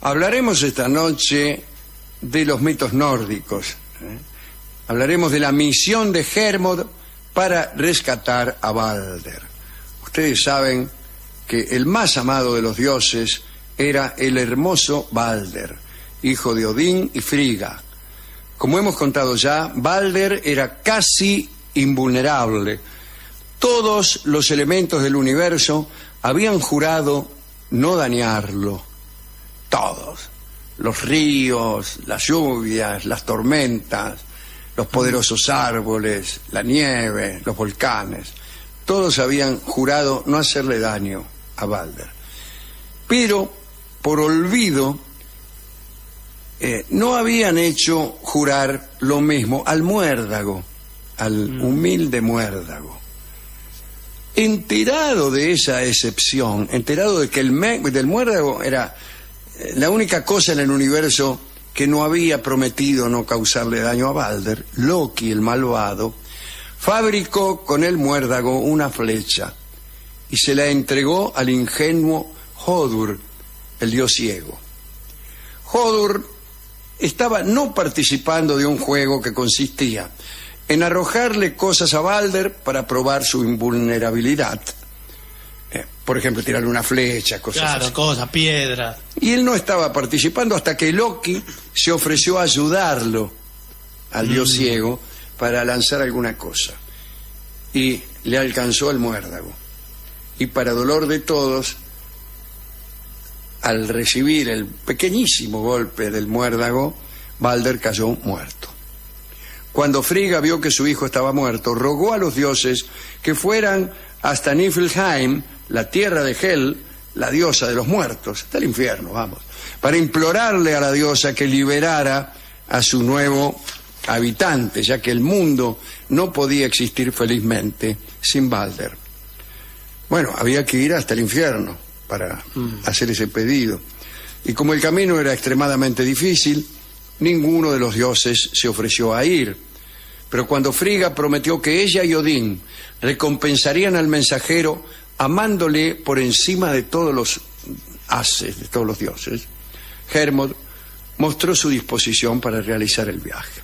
Hablaremos esta noche de los mitos nórdicos. Hablaremos de la misión de Hermod para rescatar a Balder. Ustedes saben que el más amado de los dioses era el hermoso Balder, hijo de Odín y Frigga. Como hemos contado ya, Balder era casi invulnerable. Todos los elementos del universo habían jurado no dañarlo. Todos. Los ríos, las lluvias, las tormentas, los poderosos árboles, la nieve, los volcanes. Todos habían jurado no hacerle daño a Balder. Pero, por olvido, no habían hecho jurar lo mismo al muérdago, al humilde muérdago. Enterado de esa excepción, enterado de que del muérdago era la única cosa en el universo que no había prometido no causarle daño a Balder, Loki, el malvado, fabricó con el muérdago una flecha y se la entregó al ingenuo Hodur, el dios ciego. Hodur estaba no participando de un juego que consistía en arrojarle cosas a Balder para probar su invulnerabilidad. Por ejemplo, tirarle una flecha, cosas así. Claro, cosas, piedras. Y él no estaba participando hasta que Loki se ofreció a ayudarlo al dios ciego para lanzar alguna cosa. Y le alcanzó el muérdago. Y para dolor de todos, al recibir el pequeñísimo golpe del muérdago, Balder cayó muerto. Cuando Frigga vio que su hijo estaba muerto, rogó a los dioses que fueran hasta Niflheim, la tierra de Hel, la diosa de los muertos, hasta el infierno, vamos, para implorarle a la diosa que liberara a su nuevo habitante, ya que el mundo no podía existir felizmente sin Balder. Bueno, había que ir hasta el infierno para hacer ese pedido. Y como el camino era extremadamente difícil, ninguno de los dioses se ofreció a ir. Pero cuando Frigga prometió que ella y Odín recompensarían al mensajero amándole por encima de todos los haces, de todos los dioses, Hermod mostró su disposición para realizar el viaje.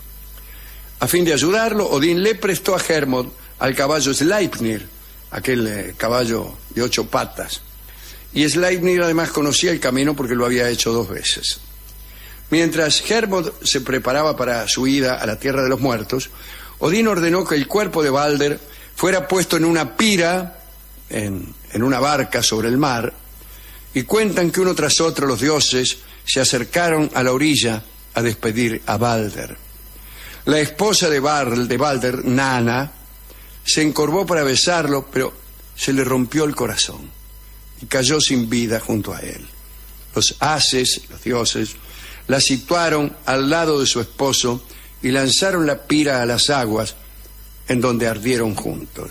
A fin de ayudarlo, Odín le prestó a Hermod al caballo Sleipnir, aquel caballo de 8 patas. Y Sleipnir además conocía el camino porque lo había hecho 2 veces. Mientras Hermod se preparaba para su ida a la tierra de los muertos, Odín ordenó que el cuerpo de Balder fuera puesto en una pira, en una barca sobre el mar, y cuentan que uno tras otro los dioses se acercaron a la orilla a despedir a Balder. La esposa de Balder, Nanna, se encorvó para besarlo, pero se le rompió el corazón y cayó sin vida junto a él. Los ases, los dioses, la situaron al lado de su esposo y lanzaron la pira a las aguas, en donde ardieron juntos.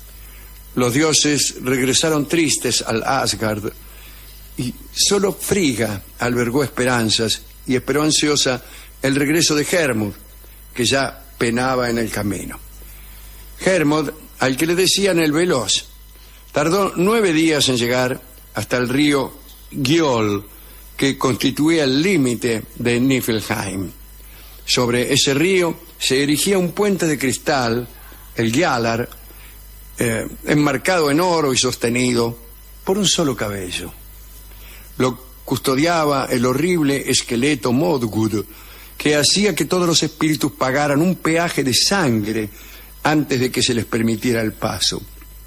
Los dioses regresaron tristes al Asgard y solo Frigga albergó esperanzas y esperó ansiosa el regreso de Hermod, que ya penaba en el camino. Hermod, al que le decían el veloz, tardó 9 días en llegar hasta el río Gjoll, que constituía el límite de Niflheim. Sobre ese río se erigía un puente de cristal, el Gjallar, enmarcado en oro y sostenido por un solo cabello. Lo custodiaba el horrible esqueleto Modgud, que hacía que todos los espíritus pagaran un peaje de sangre antes de que se les permitiera el paso.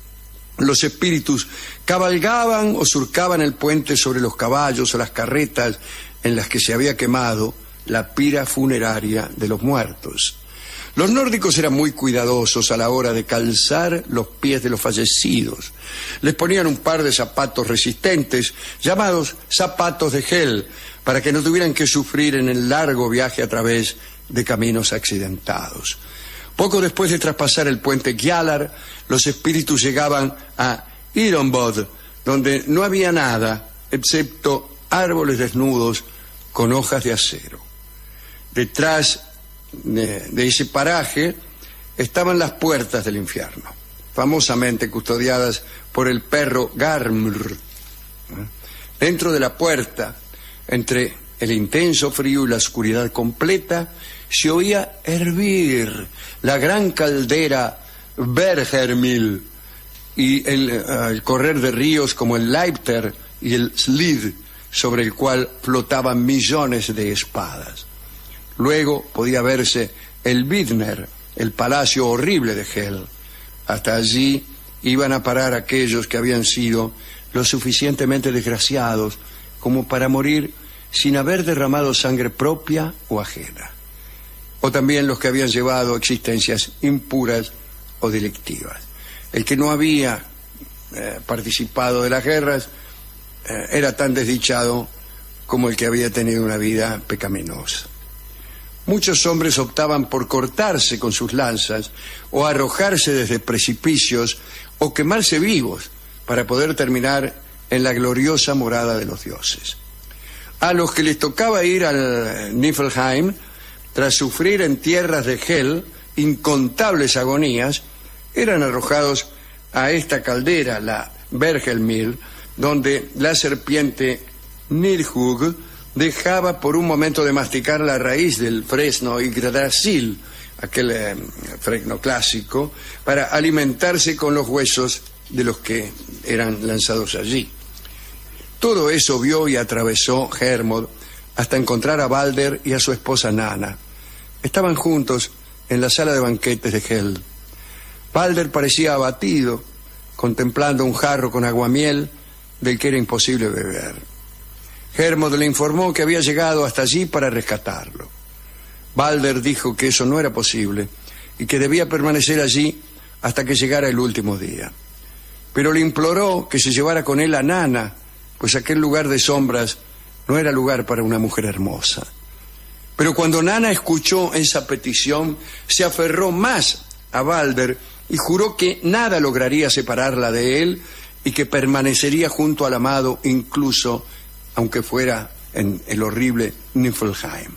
Los espíritus cabalgaban o surcaban el puente sobre los caballos o las carretas en las que se había quemado la pira funeraria de los muertos. Los nórdicos eran muy cuidadosos a la hora de calzar los pies de los fallecidos. Les ponían un par de zapatos resistentes, llamados zapatos de Hel, para que no tuvieran que sufrir en el largo viaje a través de caminos accidentados. Poco después de traspasar el puente Gjallar, los espíritus llegaban a Ironbod, donde no había nada excepto árboles desnudos con hojas de acero. Detrás de ese paraje estaban las puertas del infierno, famosamente custodiadas por el perro Garmr. Dentro de la puerta, entre el intenso frío y la oscuridad completa, se oía hervir la gran caldera Bergermil y el correr de ríos como el Leipter y el Slid, sobre el cual flotaban millones de espadas. Luego podía verse el Widner, el palacio horrible de Hel. Hasta allí iban a parar aquellos que habían sido lo suficientemente desgraciados como para morir sin haber derramado sangre propia o ajena, o también los que habían llevado existencias impuras o delictivas. El que no había participado de las guerras era tan desdichado como el que había tenido una vida pecaminosa. Muchos hombres optaban por cortarse con sus lanzas o arrojarse desde precipicios o quemarse vivos para poder terminar en la gloriosa morada de los dioses. A los que les tocaba ir al Niflheim, tras sufrir en tierras de Hel incontables agonías, eran arrojados a esta caldera, la Bergelmir, donde la serpiente Nidhugg dejaba por un momento de masticar la raíz del fresno Yggdrasil, aquel fresno clásico, para alimentarse con los huesos de los que eran lanzados allí. Todo eso vio y atravesó Hermod hasta encontrar a Balder y a su esposa Nanna. Estaban juntos en la sala de banquetes de Hel. Balder parecía abatido, contemplando un jarro con aguamiel del que era imposible beber. Hermod le informó que había llegado hasta allí para rescatarlo. Balder dijo que eso no era posible y que debía permanecer allí hasta que llegara el último día. Pero le imploró que se llevara con él a Nanna, pues aquel lugar de sombras no era lugar para una mujer hermosa. Pero cuando Nanna escuchó esa petición, se aferró más a Balder y juró que nada lograría separarla de él y que permanecería junto al amado incluso aunque fuera en el horrible Niflheim.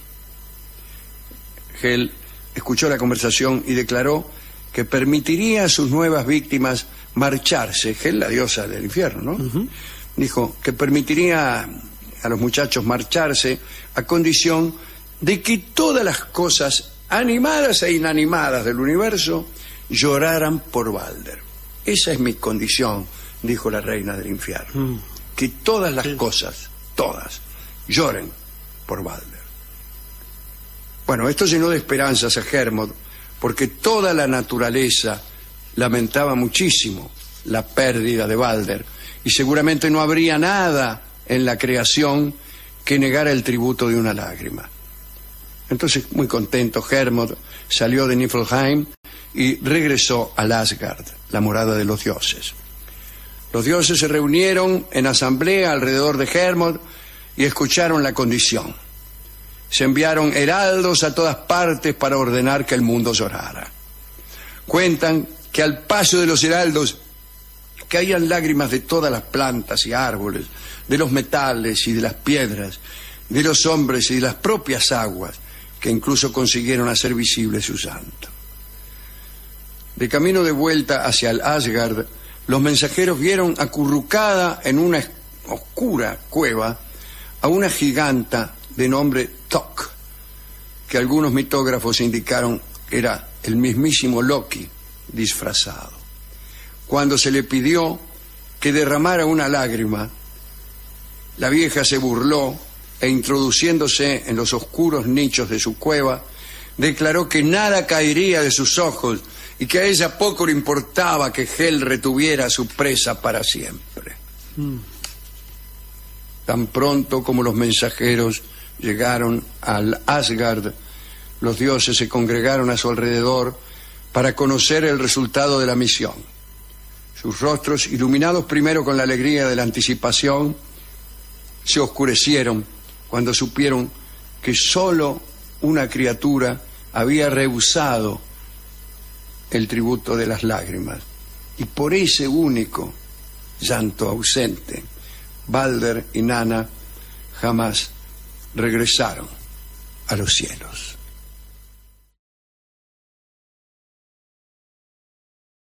Hel escuchó la conversación y declaró que permitiría a sus nuevas víctimas marcharse. Hel, la diosa del infierno, ¿no? Dijo que permitiría a los muchachos marcharse a condición de que todas las cosas animadas e inanimadas del universo lloraran por Balder. Esa es mi condición, dijo la reina del infierno. Que todas las cosas, todas, lloren por Balder. Bueno, esto llenó de esperanzas a Hermod, porque toda la naturaleza lamentaba muchísimo la pérdida de Balder, y seguramente no habría nada en la creación que negara el tributo de una lágrima. Entonces, muy contento, Hermod salió de Niflheim y regresó al Asgard, la morada de los dioses. Los dioses se reunieron en asamblea alrededor de Hermod y escucharon la condición. Se enviaron heraldos a todas partes para ordenar que el mundo llorara. Cuentan que al paso de los heraldos caían lágrimas de todas las plantas y árboles, de los metales y de las piedras, de los hombres y de las propias aguas, que incluso consiguieron hacer visible su santo. De camino de vuelta hacia el Asgard, los mensajeros vieron acurrucada en una oscura cueva a una giganta de nombre Tok, que algunos mitógrafos indicaron que era el mismísimo Loki disfrazado. Cuando se le pidió que derramara una lágrima, la vieja se burló e introduciéndose en los oscuros nichos de su cueva, declaró que nada caería de sus ojos y que a ella poco le importaba que Hel retuviera a su presa para siempre. Tan pronto como los mensajeros llegaron al Asgard, los dioses se congregaron a su alrededor para conocer el resultado de la misión. Sus rostros, iluminados primero con la alegría de la anticipación, se oscurecieron cuando supieron que solo una criatura había rehusado el tributo de las lágrimas, y por ese único llanto ausente, Balder y Nanna jamás regresaron a los cielos.